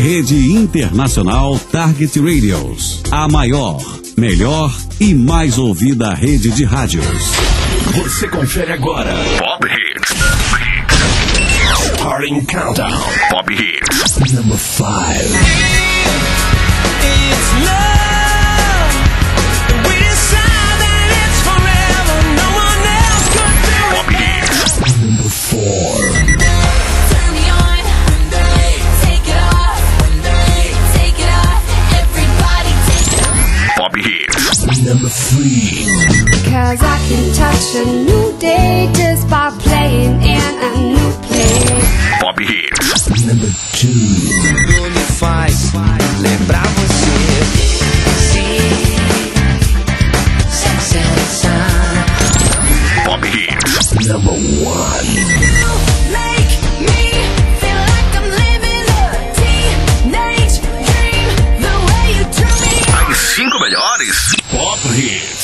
Rede Internacional Target Radios. A maior, melhor e mais ouvida rede de rádios. Você confere agora Pop Hits. Starting Countdown. Pop Hits. Number 5. It's love. We decide that it's forever. No one else could do it. Pop Hits. Number 4. Turn me on, take it off, take it off, everybody take it off. Pop Hits. Number 3. Cause I can touch a new day just by playing in a new place. Pop Hits. Number 2. Tudo me faz lembrar você. Pop Hits. Number 1. Make me feel like I'm living a teenage dream. The way you do me. As 5 melhores Pop Hits.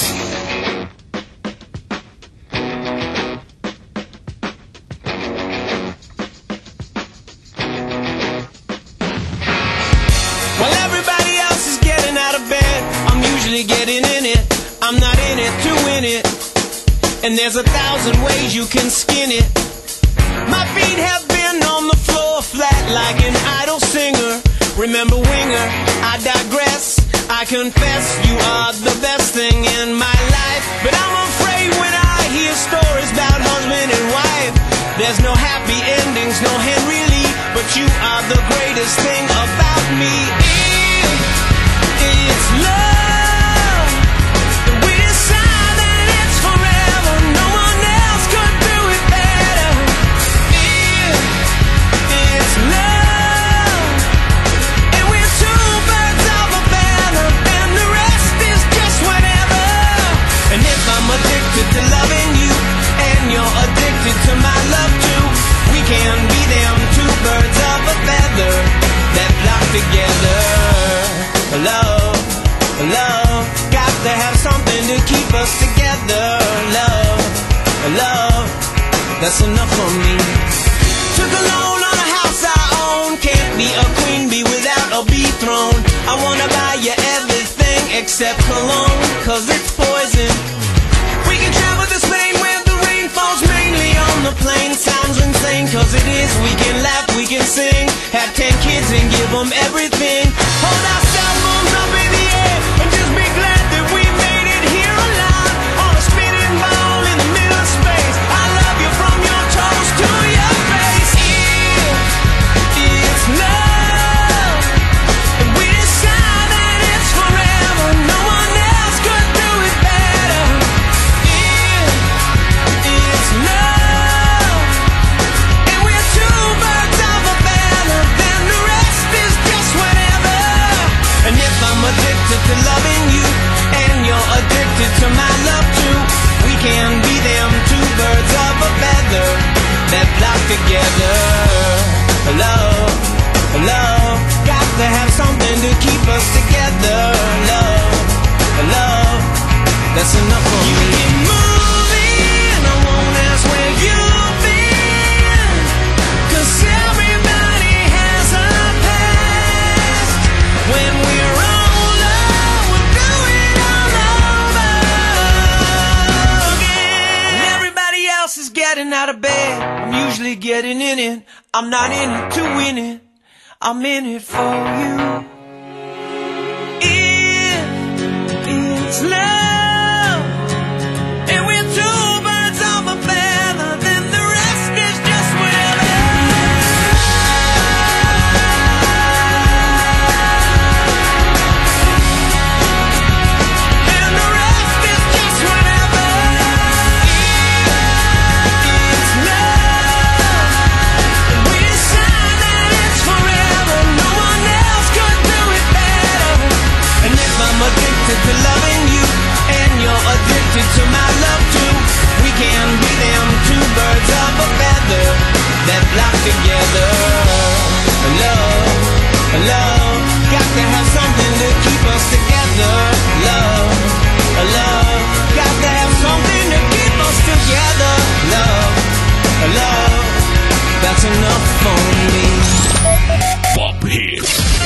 While everybody else is getting out of bed, I'm usually getting in it. I'm not in it to win it. And there's 1,000 ways you can skin it. My feet have been on the floor flat like an idle singer. Remember Winger, I digress. I confess you are the best thing in my life. But I'm afraid when I hear stories about husband and wife, there's no happy endings, no Henry Lee. But you are the greatest thing about me. It's love. We decide that it's forever. No one else could do it better. It's love. And we're two birds of a feather, and the rest is just whatever. And if I'm addicted to loving you, and you're addicted to my love too, we can be them two birds of a feather that flock together. Love, love, got to have something to keep us together. Love, love, that's enough for me. Took a loan on a house I own. Can't be a queen bee without a bee throne. I wanna buy you everything except cologne, cause it's poison. We can travel to Spain where the rain falls mainly on the plain. Sounds insane, cause it is. We can laugh, we can sing, have 10 kids and give them everything. Hold our cell phones up in the air and just be glad that we made it here alive. On a spinning ball in the middle of space. I love you from your toes to your face. It's love. And we decide that it's forever. No one else could do it better. It's love. And we're two birds of a feather, then the rest is just whatever. And if I'm addicted to loving you, and you're addicted to my love too, we can be them two birds of a feather that flock together. Love, love, got to have something to keep us together. Love, love, that's enough for me. You keep moving, I won't ask where you've been, 'cause everybody has a past. When we're older, we'll do it all over again. And everybody else is getting out of bed, I'm usually getting in it. I'm not in it to win it, I'm in it for you. It's love. And we're two birds of a feather, then the rest is just whatever. And the rest is just whatever. It's love. And we decide that it's forever. No one else could do it better. And if I'm addicted to loving you, and you're addicted to my love too, we can be them two birds of a feather that flock together. Love, love, got to have something to keep us together. Love, love, got to have something to keep us together. Love, love, that's enough for me. Pop Hits.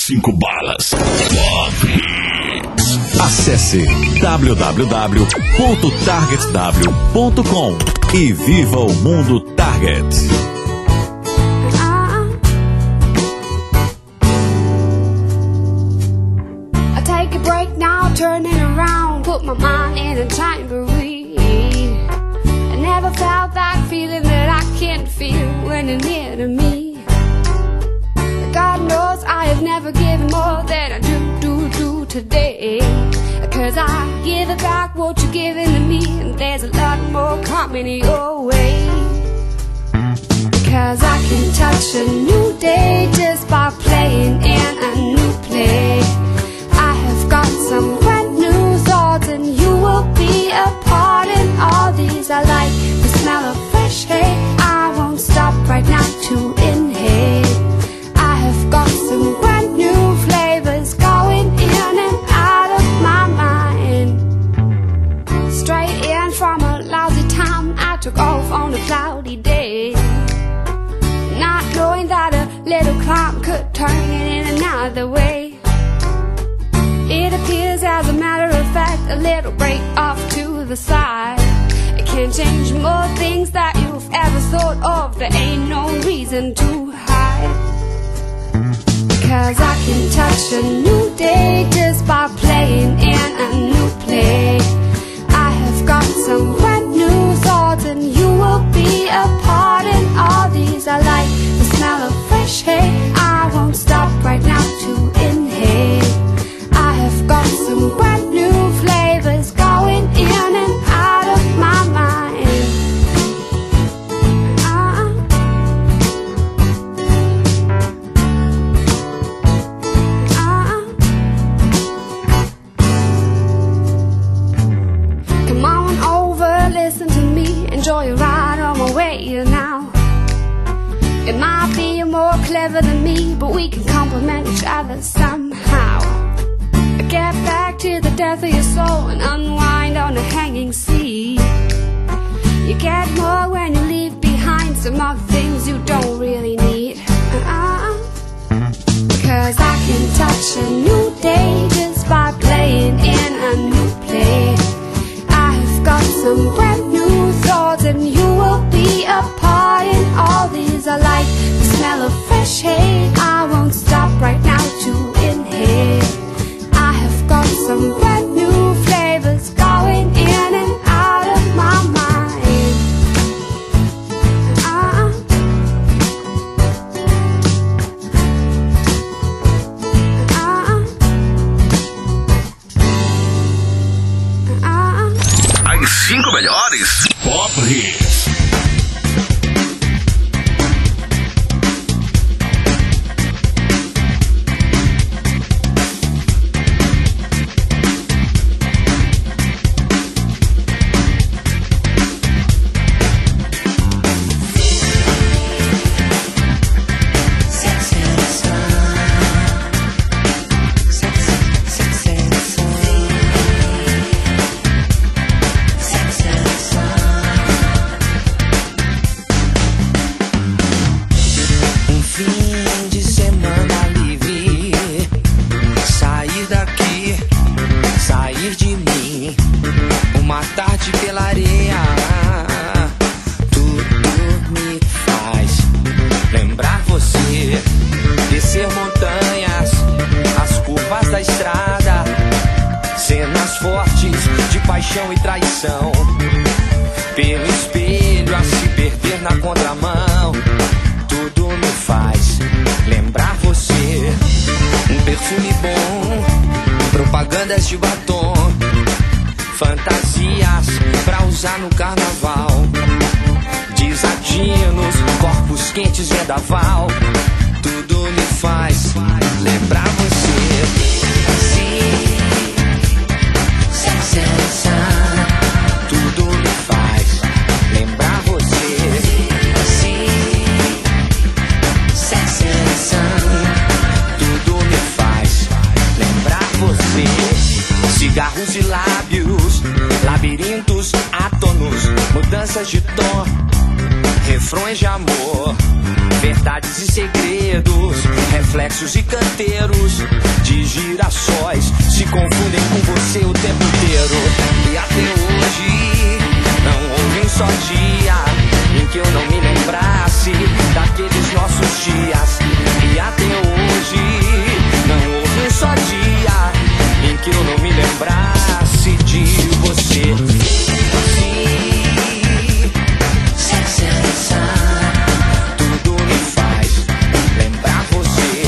5 balas. Pop Hits. Acesse www.targetw.com e viva o mundo Target. I take a break now, turning around, put my mind in a tambourine. I never felt that feeling that I can't feel when you're near to me. God knows I have never given more than I do today. 'Cause I give it back what you're giving to me, and there's a lot more coming your way. 'Cause I can touch a new day just by playing in a new play. I have got some brand new thoughts, and you will be a part in all these. I like the smell of fresh hay. I won't stop right now to inhale. I have got some brand new flavors going in and out of my mind. Straight in from a lousy town, I took off on a cloudy day, not knowing that a little cloud could turn it in another way. It appears, as a matter of fact, a little break off to the side. It can change more things that you've ever thought of. There ain't no reason to hide. 'Cause I can touch a new day just by playing in a new play. I have got some brand new thoughts, and you will be a part in all these. I like the smell of fresh hay. I won't stop right now to inhale. I have got some brand new flavors going in and out of my mind. Come on over, listen to me, enjoy a ride on my way now. It might be more clever than me, but we can complement each other somehow. Get back to the depth of your soul and unwind on a hanging sea. You get more when you leave behind some other things you don't really need. 'Cause I can touch a new day just by playing in a new play. I've got some brand new thoughts, and you will be a part in all these. I like the smell of fresh hay. I won't stop right now to inhale. I have got some brand new flavors going in and out of my mind. As 5 melhores Pop Hits. paixão e traição. Pelo espelho a se perder na contramão. Tudo me faz lembrar você. Um perfume bom, propagandas de batom, fantasias pra usar no carnaval, desatinos, corpos quentes, vendaval. Tudo me faz lembrar você. Tudo me faz lembrar você. Tudo me faz lembrar você. Cigarros e lábios, labirintos átonos, mudanças de tom, refrões de amor, verdades e segredos, reflexos e canteiros de girassóis se confundem com você o tempo inteiro. E até hoje não houve um só dia em que eu não me lembrasse daqueles nossos dias. E até hoje não houve um só dia em que eu não me lembrasse de você. Tudo me faz lembrar você.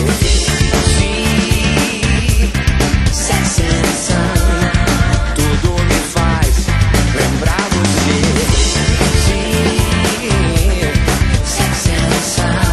Tudo me faz lembrar você.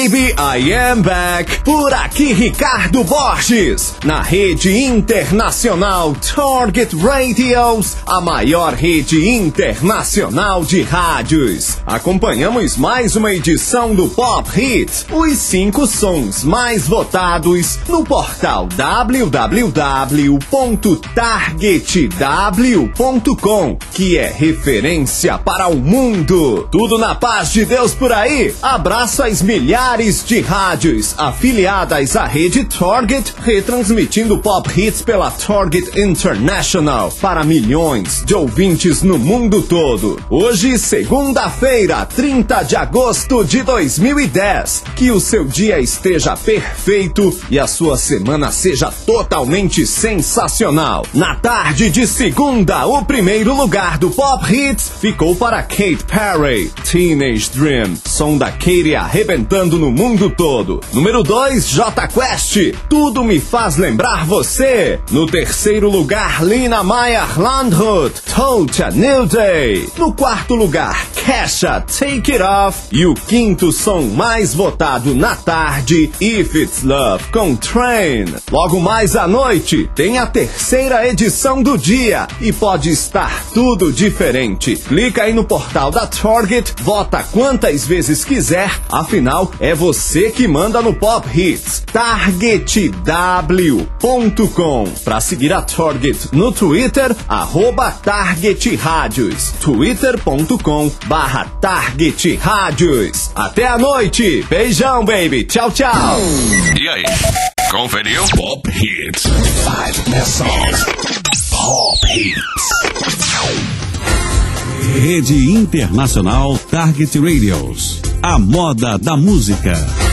baby, I am back. Por aqui, Ricardo Borges, na rede internacional Target Radios, a maior rede internacional de rádios. Acompanhamos mais uma edição do Pop Hits, os 5 sons mais votados no portal www.targetw.com, que é referência para o mundo. Tudo na paz de Deus por aí. Abraço às milhares de rádios afiliadas à rede Target, retransmitindo Pop Hits pela Target International para milhões de ouvintes no mundo todo. Hoje, segunda-feira, 30 de agosto de 2010. Que o seu dia esteja perfeito e a sua semana seja totalmente sensacional. Na tarde de segunda, o primeiro lugar do Pop Hits ficou para Katy Perry, Teenage Dream, som da Katy arrebentando no mundo todo. Número 2, Jota Quest, Tudo Me Faz Lembrar Você. No terceiro lugar, Lina Meyer Landrut, Told a New Day. No quarto lugar, Kesha, Take It Off. E o quinto som mais votado na tarde, If It's Love, com Train. Logo mais à noite, tem a terceira edição do dia e pode estar tudo diferente. Clica aí no portal da Target, vota quantas vezes quiser, afinal é você que manda no Pop Hits. targetw.com. Para seguir a Target no Twitter, @TargetRádios, twitter.com/TargetRádios. Até a noite, beijão baby, tchau tchau. E aí, conferiu? Pop Hits. 5 best songs. Pop Hits. Rede Internacional Target Radios. A moda da música.